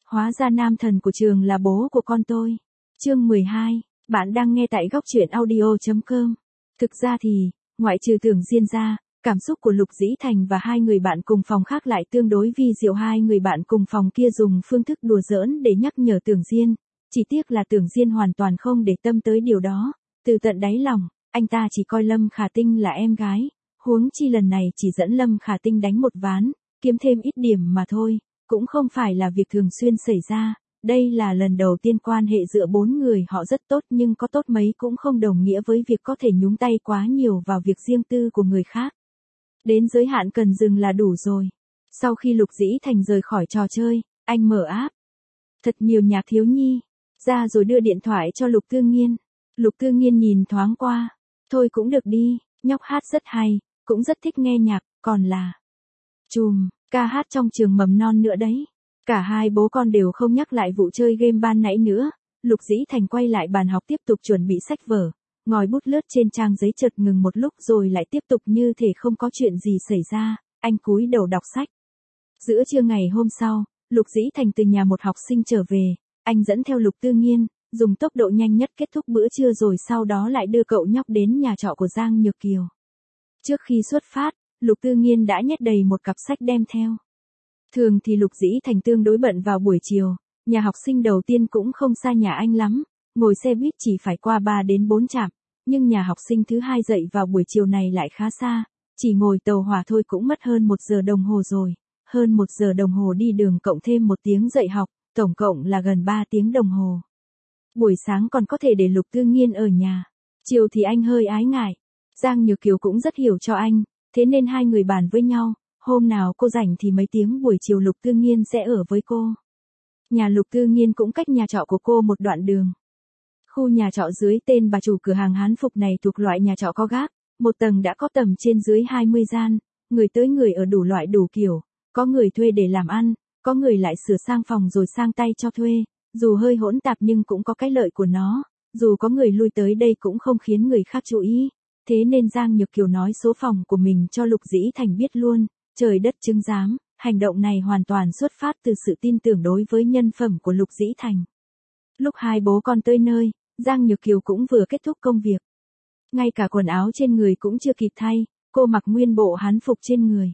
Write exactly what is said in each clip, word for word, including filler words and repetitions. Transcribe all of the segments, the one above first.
Hóa ra nam thần của trường là bố của con tôi. Chương mười hai, bạn đang nghe tại góc truyện audio chấm com. Thực ra thì, ngoại trừ Tưởng Diên ra, cảm xúc của Lục Dĩ Thành và hai người bạn cùng phòng khác lại tương đối vi diệu. Hai người bạn cùng phòng kia dùng phương thức đùa giỡn để nhắc nhở Tưởng Diên, chỉ tiếc là Tưởng Diên hoàn toàn không để tâm tới điều đó. Từ tận đáy lòng, anh ta chỉ coi Lâm Khả Tinh là em gái, huống chi lần này chỉ dẫn Lâm Khả Tinh đánh một ván, kiếm thêm ít điểm mà thôi, cũng không phải là việc thường xuyên xảy ra. Đây là lần đầu tiên quan hệ giữa bốn người họ rất tốt, nhưng có tốt mấy cũng không đồng nghĩa với việc có thể nhúng tay quá nhiều vào việc riêng tư của người khác. Đến giới hạn cần dừng là đủ rồi. Sau khi Lục Dĩ Thành rời khỏi trò chơi, anh mở app Thật Nhiều Nhạc Thiếu Nhi ra rồi đưa điện thoại cho Lục Tư Nghiên. Lục Tư Nghiên nhìn thoáng qua, thôi cũng được đi, nhóc hát rất hay, cũng rất thích nghe nhạc, còn là chùm ca hát trong trường mầm non nữa đấy. Cả hai bố con đều không nhắc lại vụ chơi game ban nãy nữa. Lục Dĩ Thành quay lại bàn học tiếp tục chuẩn bị sách vở, ngòi bút lướt trên trang giấy chợt ngừng một lúc rồi lại tiếp tục như thể không có chuyện gì xảy ra. Anh cúi đầu đọc sách. Giữa trưa ngày hôm sau, Lục Dĩ Thành từ nhà một học sinh trở về, anh dẫn theo Lục Tư Nghiên, dùng tốc độ nhanh nhất kết thúc bữa trưa rồi sau đó lại đưa cậu nhóc đến nhà trọ của Giang Nhược Kiều. Trước khi xuất phát, Lục Tư Nghiên đã nhét đầy một cặp sách đem theo. Thường thì Lục Dĩ Thành tương đối bận vào buổi chiều, nhà học sinh đầu tiên cũng không xa nhà anh lắm, ngồi xe buýt chỉ phải qua ba đến bốn trạm, nhưng nhà học sinh thứ hai dậy vào buổi chiều này lại khá xa, chỉ ngồi tàu hỏa thôi cũng mất hơn một giờ đồng hồ rồi, hơn một giờ đồng hồ đi đường cộng thêm một tiếng dạy học, tổng cộng là gần ba tiếng đồng hồ. Buổi sáng còn có thể để Lục Tư Nghiên ở nhà, chiều thì anh hơi ái ngại. Giang Nhược Kiều cũng rất hiểu cho anh, thế nên hai người bàn với nhau, hôm nào cô rảnh thì mấy tiếng buổi chiều Lục Tư Nghiên sẽ ở với cô. Nhà Lục Tư Nghiên cũng cách nhà trọ của cô một đoạn đường. Khu nhà trọ dưới tên bà chủ cửa hàng Hán Phục này thuộc loại nhà trọ có gác, một tầng đã có tầm trên dưới hai mươi gian, người tới người ở đủ loại đủ kiểu, có người thuê để làm ăn, có người lại sửa sang phòng rồi sang tay cho thuê, dù hơi hỗn tạp nhưng cũng có cái lợi của nó, dù có người lui tới đây cũng không khiến người khác chú ý. Thế nên Giang Nhược Kiều nói số phòng của mình cho Lục Dĩ Thành biết luôn, trời đất chứng giám, hành động này hoàn toàn xuất phát từ sự tin tưởng đối với nhân phẩm của Lục Dĩ Thành. Lúc hai bố con tới nơi, Giang Nhược Kiều cũng vừa kết thúc công việc. Ngay cả quần áo trên người cũng chưa kịp thay, cô mặc nguyên bộ hán phục trên người.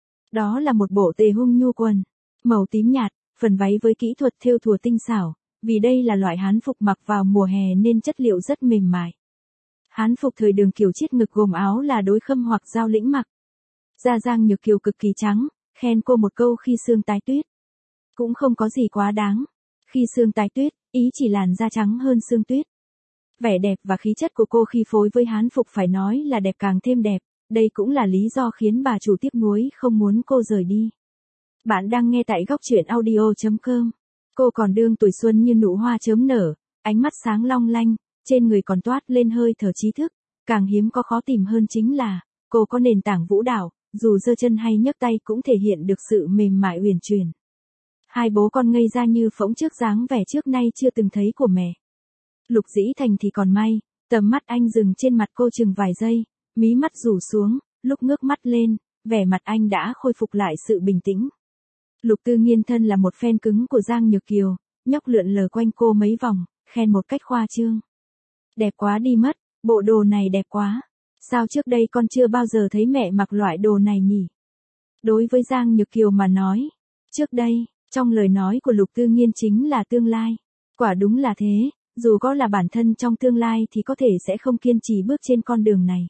Đó là một bộ tề hung nhu quần, màu tím nhạt, phần váy với kỹ thuật thêu thùa tinh xảo, vì đây là loại hán phục mặc vào mùa hè nên chất liệu rất mềm mại. Hán phục thời Đường kiểu chiết ngực gồm áo là đối khâm hoặc giao lĩnh mặc. Da Giang Nhược Kiều cực kỳ trắng, khen cô một câu khi sương tái tuyết. Cũng không có gì quá đáng. Khi sương tái tuyết, ý chỉ làn da trắng hơn sương tuyết. Vẻ đẹp và khí chất của cô khi phối với hán phục phải nói là đẹp càng thêm đẹp, đây cũng là lý do khiến bà chủ tiếc nuối không muốn cô rời đi. Bạn đang nghe tại góc truyện audio chấm com. Cô còn đương tuổi xuân như nụ hoa chớm nở, ánh mắt sáng long lanh, trên người còn toát lên hơi thở trí thức, càng hiếm có khó tìm hơn chính là, cô có nền tảng vũ đạo, dù giơ chân hay nhấc tay cũng thể hiện được sự mềm mại uyển chuyển. Hai bố con ngây ra như phỗng trước dáng vẻ trước nay chưa từng thấy của mẹ. Lục Dĩ Thành thì còn may, tầm mắt anh dừng trên mặt cô chừng vài giây, mí mắt rủ xuống, lúc ngước mắt lên, vẻ mặt anh đã khôi phục lại sự bình tĩnh. Lục Tư Nghiên thân là một fan cứng của Giang Nhược Kiều, nhóc lượn lờ quanh cô mấy vòng, khen một cách khoa trương. Đẹp quá đi mất, bộ đồ này đẹp quá. Sao trước đây con chưa bao giờ thấy mẹ mặc loại đồ này nhỉ? Đối với Giang Nhược Kiều mà nói, trước đây, trong lời nói của Lục Tư Nghiên chính là tương lai. Quả đúng là thế, dù có là bản thân trong tương lai thì có thể sẽ không kiên trì bước trên con đường này.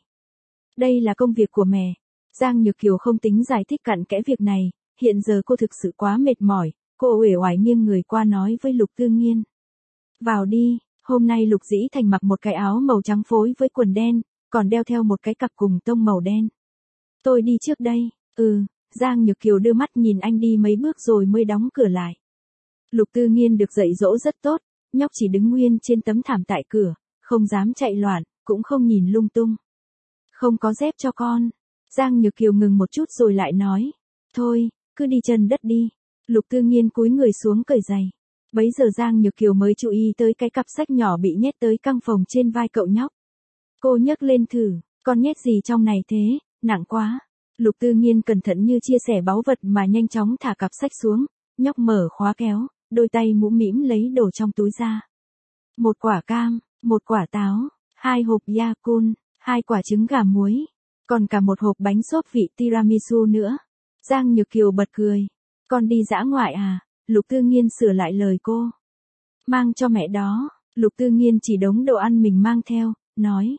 Đây là công việc của mẹ. Giang Nhược Kiều không tính giải thích cặn kẽ việc này, hiện giờ cô thực sự quá mệt mỏi, cô uể oải nghiêng người qua nói với Lục Tư Nghiên. Vào đi, hôm nay Lục Dĩ Thành mặc một cái áo màu trắng phối với quần đen, còn đeo theo một cái cặp cùng tông màu đen. Tôi đi trước đây, ừ, Giang Nhược Kiều đưa mắt nhìn anh đi mấy bước rồi mới đóng cửa lại. Lục Tư Nghiên được dạy dỗ rất tốt, nhóc chỉ đứng nguyên trên tấm thảm tại cửa, không dám chạy loạn, cũng không nhìn lung tung. Không có dép cho con. Giang Nhược Kiều ngừng một chút rồi lại nói, thôi, cứ đi chân đất đi. Lục Tư Nghiên cúi người xuống cởi giày. Bấy giờ Giang Nhược Kiều mới chú ý tới cái cặp sách nhỏ bị nhét tới căng phòng trên vai cậu nhóc. Cô nhấc lên thử, con nhét gì trong này thế, nặng quá. Lục Tư Nghiên cẩn thận như chia sẻ báu vật mà nhanh chóng thả cặp sách xuống, nhóc mở khóa kéo, đôi tay mũm mĩm lấy đồ trong túi ra. Một quả cam, một quả táo, hai hộp Yakult, hai quả trứng gà muối, còn cả một hộp bánh xốp vị tiramisu nữa. Giang Nhược Kiều bật cười. Con đi dã ngoại à? Lục Tư Nghiên sửa lại lời cô. Mang cho mẹ đó. Lục Tư Nghiên chỉ đống đồ ăn mình mang theo, nói.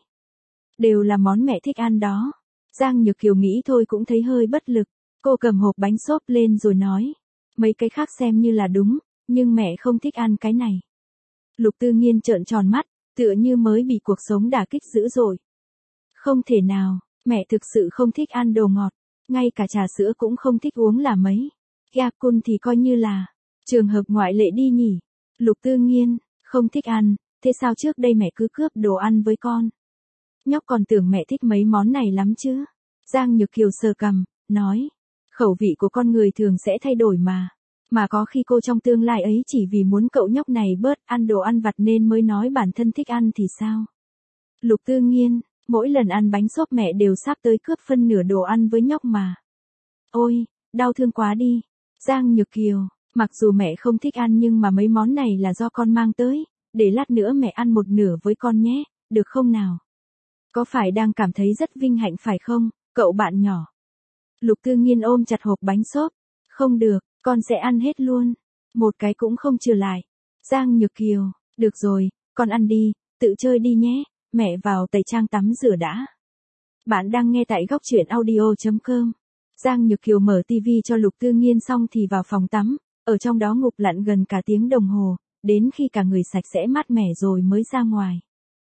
Đều là món mẹ thích ăn đó. Giang Nhược Kiều nghĩ thôi cũng thấy hơi bất lực. Cô cầm hộp bánh xốp lên rồi nói. Mấy cái khác xem như là đúng, nhưng mẹ không thích ăn cái này. Lục Tư Nghiên trợn tròn mắt, tựa như mới bị cuộc sống đả kích dữ dội. Không thể nào, mẹ thực sự không thích ăn đồ ngọt, ngay cả trà sữa cũng không thích uống là mấy. Yakult thì coi như là trường hợp ngoại lệ đi nhỉ. Lục Tư Nghiên, không thích ăn, thế sao trước đây mẹ cứ cướp đồ ăn với con? Nhóc còn tưởng mẹ thích mấy món này lắm chứ. Giang Nhược Kiều sờ cằm, nói, khẩu vị của con người thường sẽ thay đổi mà. Mà có khi cô trong tương lai ấy chỉ vì muốn cậu nhóc này bớt ăn đồ ăn vặt nên mới nói bản thân thích ăn thì sao? Lục Tư Nghiên, mỗi lần ăn bánh xốp mẹ đều sắp tới cướp phân nửa đồ ăn với nhóc mà. Ôi, đau thương quá đi. Giang Nhược Kiều, mặc dù mẹ không thích ăn nhưng mà mấy món này là do con mang tới, để lát nữa mẹ ăn một nửa với con nhé, được không nào? Có phải đang cảm thấy rất vinh hạnh phải không, cậu bạn nhỏ? Lục Tư Nghiên ôm chặt hộp bánh xốp. Không được, con sẽ ăn hết luôn. Một cái cũng không trừ lại. Giang Nhược Kiều, được rồi, con ăn đi, tự chơi đi nhé, mẹ vào tẩy trang tắm rửa đã. Bạn đang nghe tại góc truyện audio chấm com. Giang Nhược Kiều mở tivi cho Lục Tư Nghiên xong thì vào phòng tắm, ở trong đó ngụp lặn gần cả tiếng đồng hồ, đến khi cả người sạch sẽ mát mẻ rồi mới ra ngoài.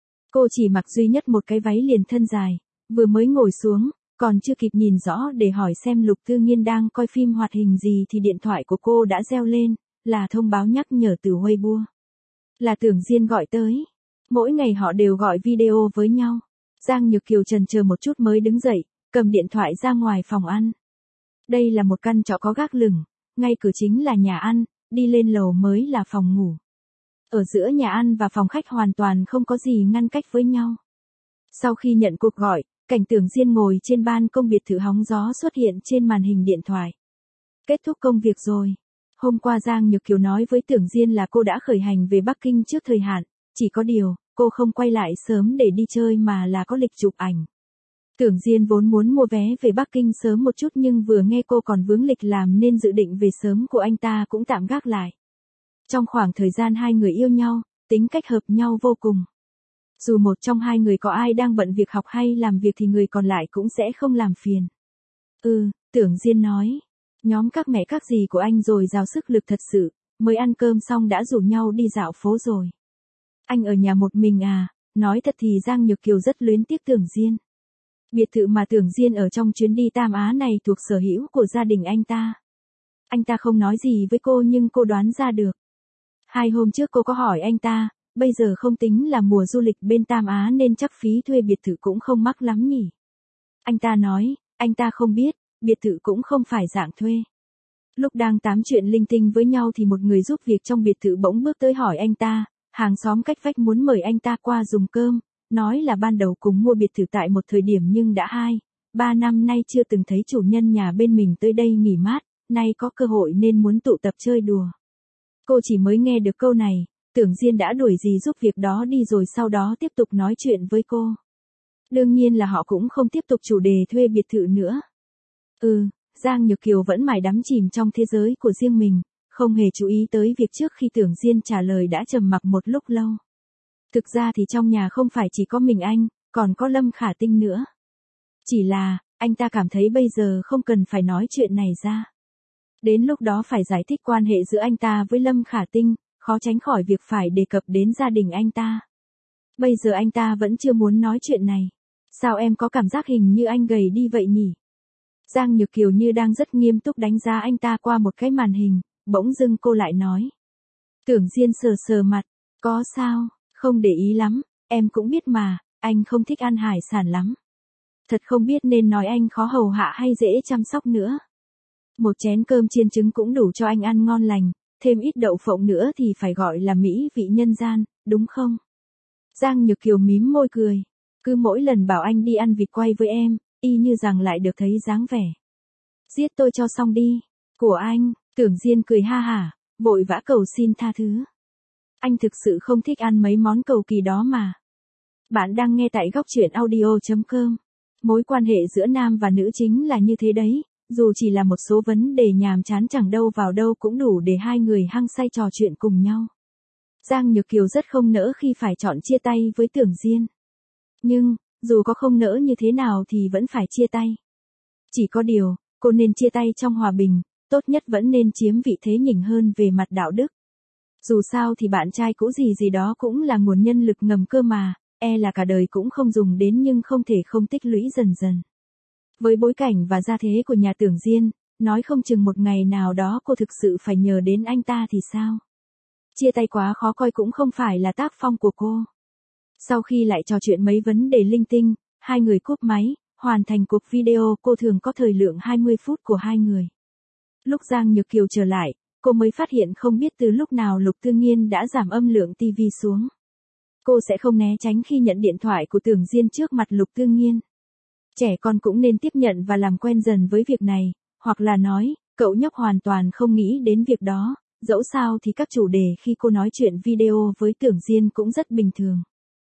Cô chỉ mặc duy nhất một cái váy liền thân dài, vừa mới ngồi xuống, còn chưa kịp nhìn rõ để hỏi xem Lục Tư Nghiên đang coi phim hoạt hình gì thì điện thoại của cô đã reo lên, là thông báo nhắc nhở từ Weibo. Là Tưởng Diên gọi tới. Mỗi ngày họ đều gọi video với nhau. Giang Nhược Kiều chần chờ một chút mới đứng dậy, cầm điện thoại ra ngoài phòng ăn. Đây là một căn trọ có gác lửng, ngay cửa chính là nhà ăn, đi lên lầu mới là phòng ngủ. Ở giữa nhà ăn và phòng khách hoàn toàn không có gì ngăn cách với nhau. Sau khi nhận cuộc gọi, cảnh Tưởng Diên ngồi trên ban công biệt thự hóng gió xuất hiện trên màn hình điện thoại. Kết thúc công việc rồi. Hôm qua Giang Nhược Kiều nói với Tưởng Diên là cô đã khởi hành về Bắc Kinh trước thời hạn, chỉ có điều, cô không quay lại sớm để đi chơi mà là có lịch chụp ảnh. Tưởng Diên vốn muốn mua vé về Bắc Kinh sớm một chút nhưng vừa nghe cô còn vướng lịch làm nên dự định về sớm của anh ta cũng tạm gác lại. Trong khoảng thời gian hai người yêu nhau, tính cách hợp nhau vô cùng. Dù một trong hai người có ai đang bận việc học hay làm việc thì người còn lại cũng sẽ không làm phiền. Ừ, Tưởng Diên nói. Nhóm các mẹ các dì của anh rồi dào sức lực thật sự, mới ăn cơm xong đã rủ nhau đi dạo phố rồi. Anh ở nhà một mình à? Nói thật thì Giang Nhược Kiều rất luyến tiếc Tưởng Diên. Biệt thự mà Tưởng Diên ở trong chuyến đi Tam Á này thuộc sở hữu của gia đình anh ta. Anh ta không nói gì với cô nhưng cô đoán ra được. Hai hôm trước cô có hỏi anh ta, bây giờ không tính là mùa du lịch bên Tam Á nên chắc phí thuê biệt thự cũng không mắc lắm nhỉ. Anh ta nói, anh ta không biết, biệt thự cũng không phải dạng thuê. Lúc đang tám chuyện linh tinh với nhau thì một người giúp việc trong biệt thự bỗng bước tới hỏi anh ta, hàng xóm cách vách muốn mời anh ta qua dùng cơm, nói là ban đầu cùng mua biệt thự tại một thời điểm nhưng đã hai, ba năm nay chưa từng thấy chủ nhân nhà bên mình tới đây nghỉ mát, nay có cơ hội nên muốn tụ tập chơi đùa. Cô chỉ mới nghe được câu này, Tưởng Diên đã đuổi dì giúp việc đó đi rồi sau đó tiếp tục nói chuyện với cô. Đương nhiên là họ cũng không tiếp tục chủ đề thuê biệt thự nữa. Ừ, Giang Nhược Kiều vẫn mải đắm chìm trong thế giới của riêng mình, không hề chú ý tới việc trước khi Tưởng Diên trả lời đã trầm mặc một lúc lâu. Thực ra thì trong nhà không phải chỉ có mình anh, còn có Lâm Khả Tinh nữa. Chỉ là, anh ta cảm thấy bây giờ không cần phải nói chuyện này ra. Đến lúc đó phải giải thích quan hệ giữa anh ta với Lâm Khả Tinh, khó tránh khỏi việc phải đề cập đến gia đình anh ta. Bây giờ anh ta vẫn chưa muốn nói chuyện này. Sao em có cảm giác hình như anh gầy đi vậy nhỉ? Giang Nhược Kiều như đang rất nghiêm túc đánh giá anh ta qua một cái màn hình, bỗng dưng cô lại nói. Tưởng Diên sờ sờ mặt, có sao, không để ý lắm, em cũng biết mà, anh không thích ăn hải sản lắm. Thật không biết nên nói anh khó hầu hạ hay dễ chăm sóc nữa. Một chén cơm chiên trứng cũng đủ cho anh ăn ngon lành, thêm ít đậu phộng nữa thì phải gọi là mỹ vị nhân gian, đúng không? Giang Nhược Kiều mím môi cười, cứ mỗi lần bảo anh đi ăn vịt quay với em, y như rằng lại được thấy dáng vẻ. Giết tôi cho xong đi, của anh, Tưởng Diên cười ha hả, vội vã cầu xin tha thứ. Anh thực sự không thích ăn mấy món cầu kỳ đó mà. Bạn đang nghe tại góc chuyện audio chấm com. Mối quan hệ giữa nam và nữ chính là như thế đấy, dù chỉ là một số vấn đề nhàm chán chẳng đâu vào đâu cũng đủ để hai người hăng say trò chuyện cùng nhau. Giang Nhược Kiều rất không nỡ khi phải chọn chia tay với Tưởng Diên. Nhưng, dù có không nỡ như thế nào thì vẫn phải chia tay. Chỉ có điều, cô nên chia tay trong hòa bình, tốt nhất vẫn nên chiếm vị thế nhỉnh hơn về mặt đạo đức. Dù sao thì bạn trai cũ gì gì đó cũng là nguồn nhân lực ngầm cơ mà, e là cả đời cũng không dùng đến nhưng không thể không tích lũy dần dần. Với bối cảnh và gia thế của nhà Tưởng Diên, nói không chừng một ngày nào đó cô thực sự phải nhờ đến anh ta thì sao? Chia tay quá khó coi cũng không phải là tác phong của cô. Sau khi lại trò chuyện mấy vấn đề linh tinh, hai người cúp máy, hoàn thành cuộc video cô thường có thời lượng hai mươi phút của hai người. Lúc Giang Nhược Kiều trở lại, cô mới phát hiện không biết từ lúc nào Lục Tư Nghiên đã giảm âm lượng tivi xuống. Cô sẽ không né tránh khi nhận điện thoại của Tưởng Diên trước mặt Lục Tư Nghiên. Trẻ con cũng nên tiếp nhận và làm quen dần với việc này, hoặc là nói, cậu nhóc hoàn toàn không nghĩ đến việc đó, dẫu sao thì các chủ đề khi cô nói chuyện video với Tưởng Diên cũng rất bình thường.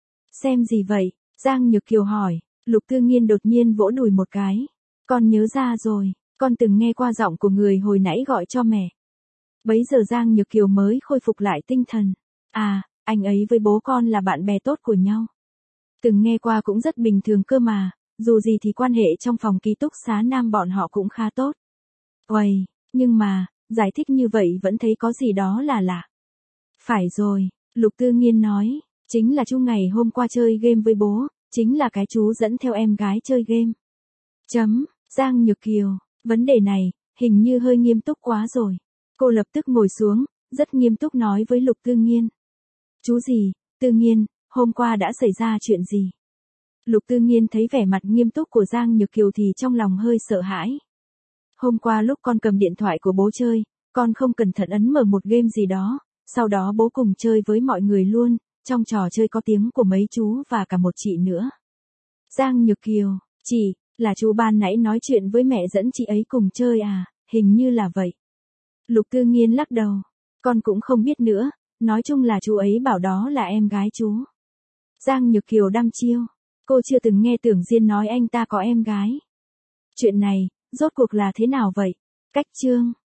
Xem gì vậy? Giang Nhược Kiều hỏi. Lục Tư Nghiên đột nhiên vỗ đùi một cái. Con nhớ ra rồi, con từng nghe qua giọng của người hồi nãy gọi cho mẹ. Bấy giờ Giang Nhược Kiều mới khôi phục lại tinh thần. À, anh ấy với bố con là bạn bè tốt của nhau. Từng nghe qua cũng rất bình thường cơ mà, dù gì thì quan hệ trong phòng ký túc xá nam bọn họ cũng khá tốt. Uầy, nhưng mà, giải thích như vậy vẫn thấy có gì đó là lạ. Phải rồi, Lục Tư Nghiên nói, chính là chú ngày hôm qua chơi game với bố, chính là cái chú dẫn theo em gái chơi game. Chấm, Giang Nhược Kiều, vấn đề này, hình như hơi nghiêm túc quá rồi. Cô lập tức ngồi xuống, rất nghiêm túc nói với Lục Tư Nghiên. Chú gì, Tư Nghiên, hôm qua đã xảy ra chuyện gì? Lục Tư Nghiên thấy vẻ mặt nghiêm túc của Giang Nhược Kiều thì trong lòng hơi sợ hãi. Hôm qua lúc con cầm điện thoại của bố chơi, con không cẩn thận ấn mở một game gì đó, sau đó bố cùng chơi với mọi người luôn, trong trò chơi có tiếng của mấy chú và cả một chị nữa. Giang Nhược Kiều, chị, là chú ban nãy nói chuyện với mẹ dẫn chị ấy cùng chơi à, hình như là vậy. Lục Tư Nghiên lắc đầu, con cũng không biết nữa, nói chung là chú ấy bảo đó là em gái chú. Giang Nhược Kiều đăm chiêu, cô chưa từng nghe Tưởng Diên nói anh ta có em gái. Chuyện này, rốt cuộc là thế nào vậy? Cách chương